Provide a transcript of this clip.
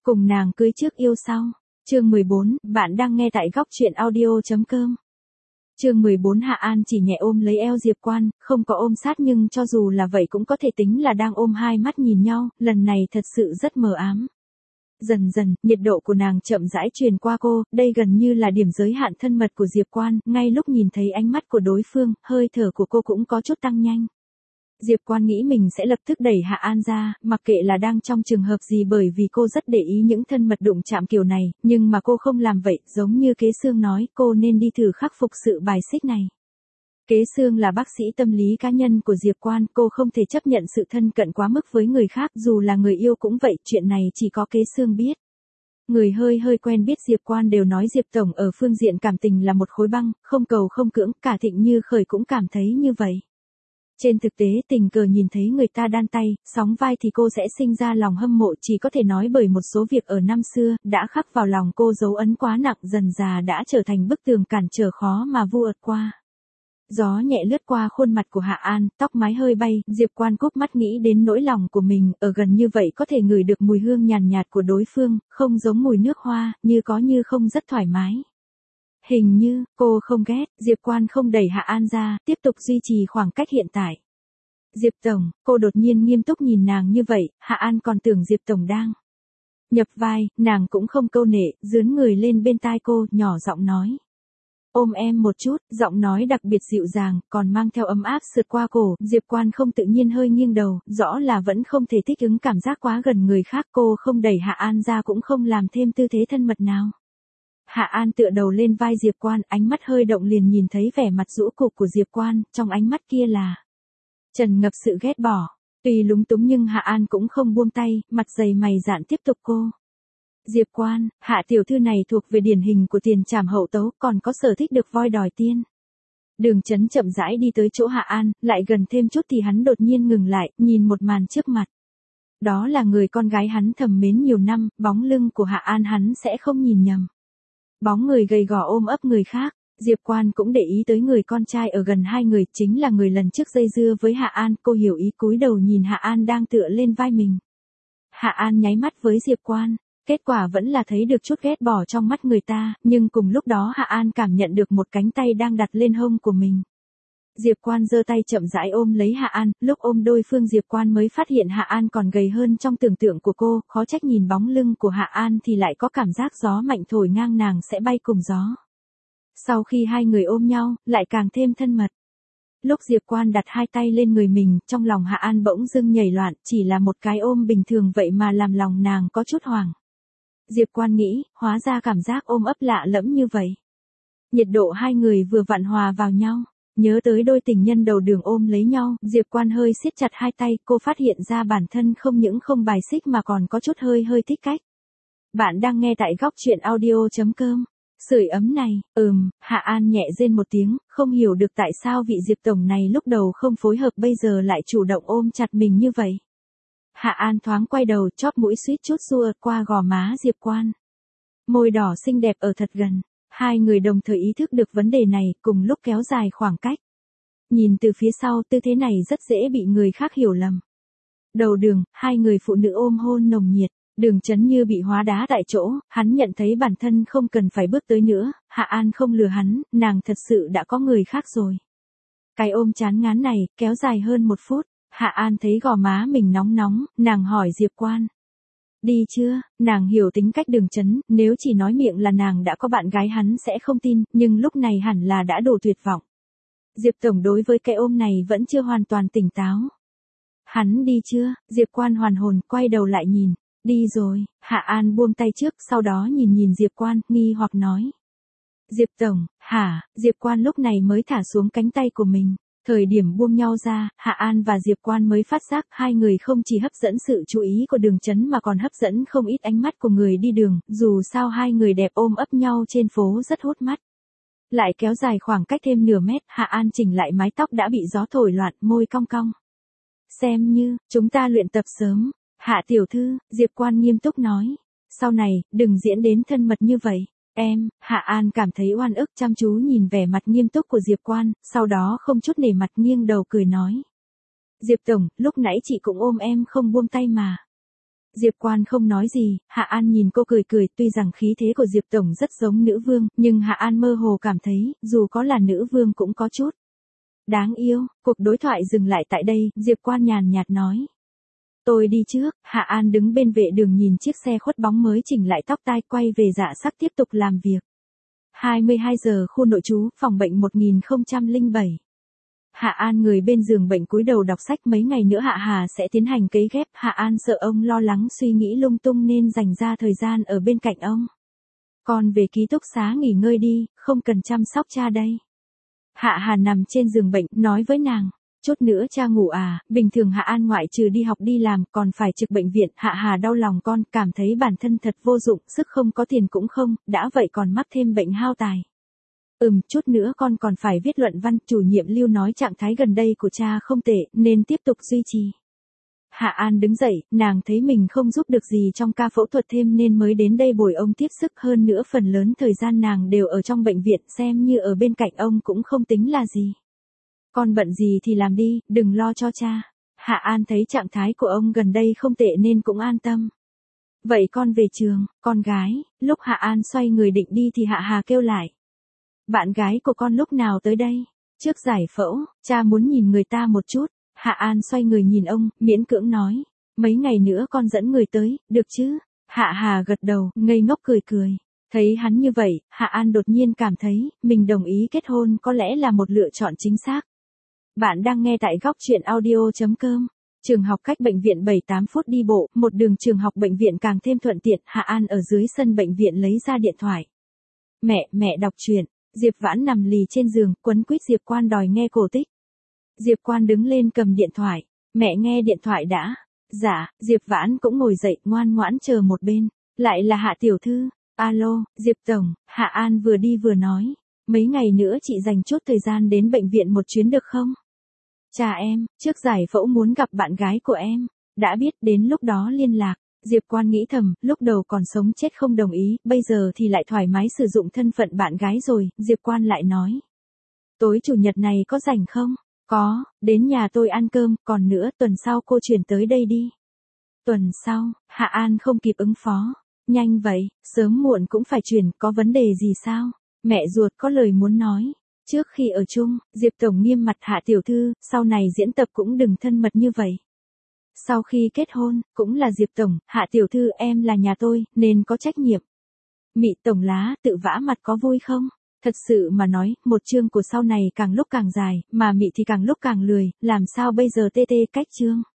Cùng nàng cưới trước yêu sau. Chương 14, bạn đang nghe tại góc truyện audio.com. Chương 14 Hạ An chỉ nhẹ ôm lấy eo Diệp Quan, không có ôm sát nhưng cho dù là vậy cũng có thể tính là đang ôm hai mắt nhìn nhau, lần này thật sự rất mờ ám. Dần dần, nhiệt độ của nàng chậm rãi truyền qua cô, đây gần như là điểm giới hạn thân mật của Diệp Quan, ngay lúc nhìn thấy ánh mắt của đối phương, hơi thở của cô cũng có chút tăng nhanh. Diệp Quan nghĩ mình sẽ lập tức đẩy Hạ An ra, mặc kệ là đang trong trường hợp gì bởi vì cô rất để ý những thân mật đụng chạm kiểu này, nhưng mà cô không làm vậy, giống như Kế Xương nói, cô nên đi thử khắc phục sự bài xích này. Kế Xương là bác sĩ tâm lý cá nhân của Diệp Quan, cô không thể chấp nhận sự thân cận quá mức với người khác, dù là người yêu cũng vậy, chuyện này chỉ có Kế Xương biết. Người hơi quen biết Diệp Quan đều nói Diệp Tổng ở phương diện cảm tình là một khối băng, không cầu không cưỡng, cả Thịnh Như Khởi cũng cảm thấy như vậy. Trên thực tế tình cờ nhìn thấy người ta đan tay, sóng vai thì cô sẽ sinh ra lòng hâm mộ, chỉ có thể nói bởi một số việc ở năm xưa, đã khắc vào lòng cô dấu ấn quá nặng, dần dà đã trở thành bức tường cản trở khó mà vu ợt qua. Gió nhẹ lướt qua khuôn mặt của Hạ An, tóc mái hơi bay, Diệp Quan cúp mắt nghĩ đến nỗi lòng của mình, ở gần như vậy có thể ngửi được mùi hương nhàn nhạt của đối phương, không giống mùi nước hoa, như có như không rất thoải mái. Hình như, cô không ghét, Diệp Quan không đẩy Hạ An ra, tiếp tục duy trì khoảng cách hiện tại. Diệp Tổng, cô đột nhiên nghiêm túc nhìn nàng như vậy, Hạ An còn tưởng Diệp Tổng đang nhập vai, nàng cũng không câu nệ, dướn người lên bên tai cô, nhỏ giọng nói. Ôm em một chút, giọng nói đặc biệt dịu dàng, còn mang theo ấm áp sượt qua cổ, Diệp Quan không tự nhiên hơi nghiêng đầu, rõ là vẫn không thể thích ứng cảm giác quá gần người khác, cô không đẩy Hạ An ra cũng không làm thêm tư thế thân mật nào. Hạ An tựa đầu lên vai Diệp Quan, ánh mắt hơi động liền nhìn thấy vẻ mặt rũ cục của Diệp Quan, trong ánh mắt kia là tràn ngập sự ghét bỏ. Tuy lúng túng nhưng Hạ An cũng không buông tay, mặt dày mày dạn tiếp tục cô. Diệp Quan, Hạ tiểu thư này thuộc về điển hình của tiền trảm hậu tấu, còn có sở thích được voi đòi tiên. Đường Chấn chậm rãi đi tới chỗ Hạ An, lại gần thêm chút thì hắn đột nhiên ngừng lại, nhìn một màn trước mặt. Đó là người con gái hắn thầm mến nhiều năm, bóng lưng của Hạ An hắn sẽ không nhìn nhầm. Bóng người gầy gò ôm ấp người khác, Diệp Quan cũng để ý tới người con trai ở gần hai người, chính là người lần trước dây dưa với Hạ An, cô hiểu ý cúi đầu nhìn Hạ An đang tựa lên vai mình. Hạ An nháy mắt với Diệp Quan, kết quả vẫn là thấy được chút ghét bỏ trong mắt người ta, nhưng cùng lúc đó Hạ An cảm nhận được một cánh tay đang đặt lên hông của mình. Diệp Quan giơ tay chậm rãi ôm lấy Hạ An, lúc ôm đối phương Diệp Quan mới phát hiện Hạ An còn gầy hơn trong tưởng tượng của cô, khó trách nhìn bóng lưng của Hạ An thì lại có cảm giác gió mạnh thổi ngang nàng sẽ bay cùng gió. Sau khi hai người ôm nhau, lại càng thêm thân mật. Lúc Diệp Quan đặt hai tay lên người mình, trong lòng Hạ An bỗng dưng nhảy loạn, chỉ là một cái ôm bình thường vậy mà làm lòng nàng có chút hoảng. Diệp Quan nghĩ, hóa ra cảm giác ôm ấp lạ lẫm như vậy. Nhiệt độ hai người vừa vặn hòa vào nhau. Nhớ tới đôi tình nhân đầu đường ôm lấy nhau, Diệp Quan hơi siết chặt hai tay, cô phát hiện ra bản thân không những không bài xích mà còn có chút hơi thích cách. Bạn đang nghe tại góc truyện audio.com. Sưởi ấm này, Hạ An nhẹ rên một tiếng, không hiểu được tại sao vị Diệp Tổng này lúc đầu không phối hợp bây giờ lại chủ động ôm chặt mình như vậy. Hạ An thoáng quay đầu, chóp mũi suýt chút xua qua gò má Diệp Quan. Môi đỏ xinh đẹp ở thật gần. Hai người đồng thời ý thức được vấn đề này, cùng lúc kéo dài khoảng cách. Nhìn từ phía sau, tư thế này rất dễ bị người khác hiểu lầm. Đầu đường, hai người phụ nữ ôm hôn nồng nhiệt, Đường Chấn như bị hóa đá tại chỗ, hắn nhận thấy bản thân không cần phải bước tới nữa, Hạ An không lừa hắn, nàng thật sự đã có người khác rồi. Cái ôm chán ngán này, kéo dài hơn 1 phút, Hạ An thấy gò má mình nóng, nàng hỏi Diệp Quan. Đi chưa, nàng hiểu tính cách Đường Chấn, nếu chỉ nói miệng là nàng đã có bạn gái hắn sẽ không tin, nhưng lúc này hẳn là đã đổ tuyệt vọng. Diệp Tổng đối với cái ôm này vẫn chưa hoàn toàn tỉnh táo. Hắn đi chưa, Diệp Quan hoàn hồn, quay đầu lại nhìn, đi rồi, Hạ An buông tay trước, sau đó nhìn Diệp Quan, nghi hoặc nói. Diệp Tổng, hả, Diệp Quan lúc này mới thả xuống cánh tay của mình. Thời điểm buông nhau ra, Hạ An và Diệp Quan mới phát giác hai người không chỉ hấp dẫn sự chú ý của Đường Chấn mà còn hấp dẫn không ít ánh mắt của người đi đường, dù sao hai người đẹp ôm ấp nhau trên phố rất hút mắt. Lại kéo dài khoảng cách thêm nửa mét, Hạ An chỉnh lại mái tóc đã bị gió thổi loạn, môi cong cong. Xem như, chúng ta luyện tập sớm, Hạ tiểu thư, Diệp Quan nghiêm túc nói. Sau này, đừng diễn đến thân mật như vậy. Hạ An cảm thấy oan ức chăm chú nhìn vẻ mặt nghiêm túc của Diệp Quan, sau đó không chút nể mặt nghiêng đầu cười nói. Diệp Tổng, lúc nãy chị cũng ôm em không buông tay mà. Diệp Quan không nói gì, Hạ An nhìn cô cười cười, tuy rằng khí thế của Diệp Tổng rất giống nữ vương, nhưng Hạ An mơ hồ cảm thấy, dù có là nữ vương cũng có chút đáng yêu. Cuộc đối thoại dừng lại tại đây, Diệp Quan nhàn nhạt nói. Tôi đi trước. Hạ An đứng bên vệ đường nhìn chiếc xe khuất bóng mới chỉnh lại tóc tai, quay về Dạ Sắc tiếp tục làm việc. 22 giờ khu nội trú, phòng bệnh 1007. Hạ An người bên giường bệnh cúi đầu đọc sách, mấy ngày nữa Hạ Hà sẽ tiến hành cấy ghép. Hạ An sợ ông lo lắng suy nghĩ lung tung nên dành ra thời gian ở bên cạnh ông. Con về ký túc xá nghỉ ngơi đi, không cần chăm sóc cha đây. Hạ Hà nằm trên giường bệnh, nói với nàng. Chút nữa cha ngủ à? Bình thường Hạ An ngoại trừ đi học đi làm còn phải trực bệnh viện. Hạ Hà đau lòng con, cảm thấy bản thân thật vô dụng, sức không có tiền cũng không, đã vậy còn mắc thêm bệnh hao tài. Chút nữa con còn phải viết luận văn. Chủ nhiệm Lưu nói trạng thái gần đây của cha không tệ, nên tiếp tục duy trì. Hạ An đứng dậy, nàng thấy mình không giúp được gì trong ca phẫu thuật thêm nên mới đến đây bồi ông tiếp sức. Hơn nữa phần lớn thời gian nàng đều ở trong bệnh viện, xem như ở bên cạnh ông cũng không tính là gì. Con bận gì thì làm đi, đừng lo cho cha. Hạ An thấy trạng thái của ông gần đây không tệ nên cũng an tâm. Vậy con về trường, con gái. Lúc Hạ An xoay người định đi thì Hạ Hà kêu lại. Bạn gái của con lúc nào tới đây? Trước giải phẫu, cha muốn nhìn người ta một chút. Hạ An xoay người nhìn ông, miễn cưỡng nói. Mấy ngày nữa con dẫn người tới, được chứ? Hạ Hà gật đầu, ngây ngốc cười cười. Thấy hắn như vậy, Hạ An đột nhiên cảm thấy, mình đồng ý kết hôn có lẽ là một lựa chọn chính xác. Bạn đang nghe tại góc truyện audio.com. Trường học cách bệnh viện 7-8 phút đi bộ, một đường trường học bệnh viện càng thêm thuận tiện. Hạ An ở dưới sân bệnh viện lấy ra điện thoại. Mẹ đọc truyện. Diệp Vãn nằm lì trên giường, quấn quýt Diệp Quan đòi nghe cổ tích. Diệp Quan đứng lên cầm điện thoại. Mẹ nghe điện thoại đã. Dạ, Diệp Vãn cũng ngồi dậy, ngoan ngoãn chờ một bên. Lại là Hạ tiểu thư. Alo, Diệp Tổng. Hạ An vừa đi vừa nói. Mấy ngày nữa chị dành chút thời gian đến bệnh viện một chuyến được không? Cha em, trước giải phẫu muốn gặp bạn gái của em. Đã biết, đến lúc đó liên lạc. Diệp Quan nghĩ thầm, lúc đầu còn sống chết không đồng ý, bây giờ thì lại thoải mái sử dụng thân phận bạn gái rồi. Diệp Quan lại nói. Tối chủ nhật này có rảnh không? Có, đến nhà tôi ăn cơm, còn nữa tuần sau cô chuyển tới đây đi. Tuần sau, Hạ An không kịp ứng phó. Nhanh vậy, sớm muộn cũng phải chuyển, có vấn đề gì sao? Mẹ ruột có lời muốn nói. Trước khi ở chung, Diệp Tổng nghiêm mặt Hạ tiểu thư, sau này diễn tập cũng đừng thân mật như vậy. Sau khi kết hôn, cũng là Diệp Tổng, Hạ tiểu thư em là nhà tôi, nên có trách nhiệm. Mị Tổng lá, tự vã mặt có vui không? Thật sự mà nói, một chương của sau này càng lúc càng dài, mà Mị thì càng lúc càng lười, làm sao bây giờ tê cách chương.